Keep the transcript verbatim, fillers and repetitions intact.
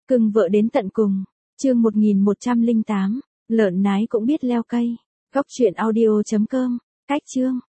Cưng vợ đến tận cùng. Chương một nghìn một trăm lẻ tám. Lợn nái cũng biết leo cây. Góc truyện audio chấm com. Cách chương.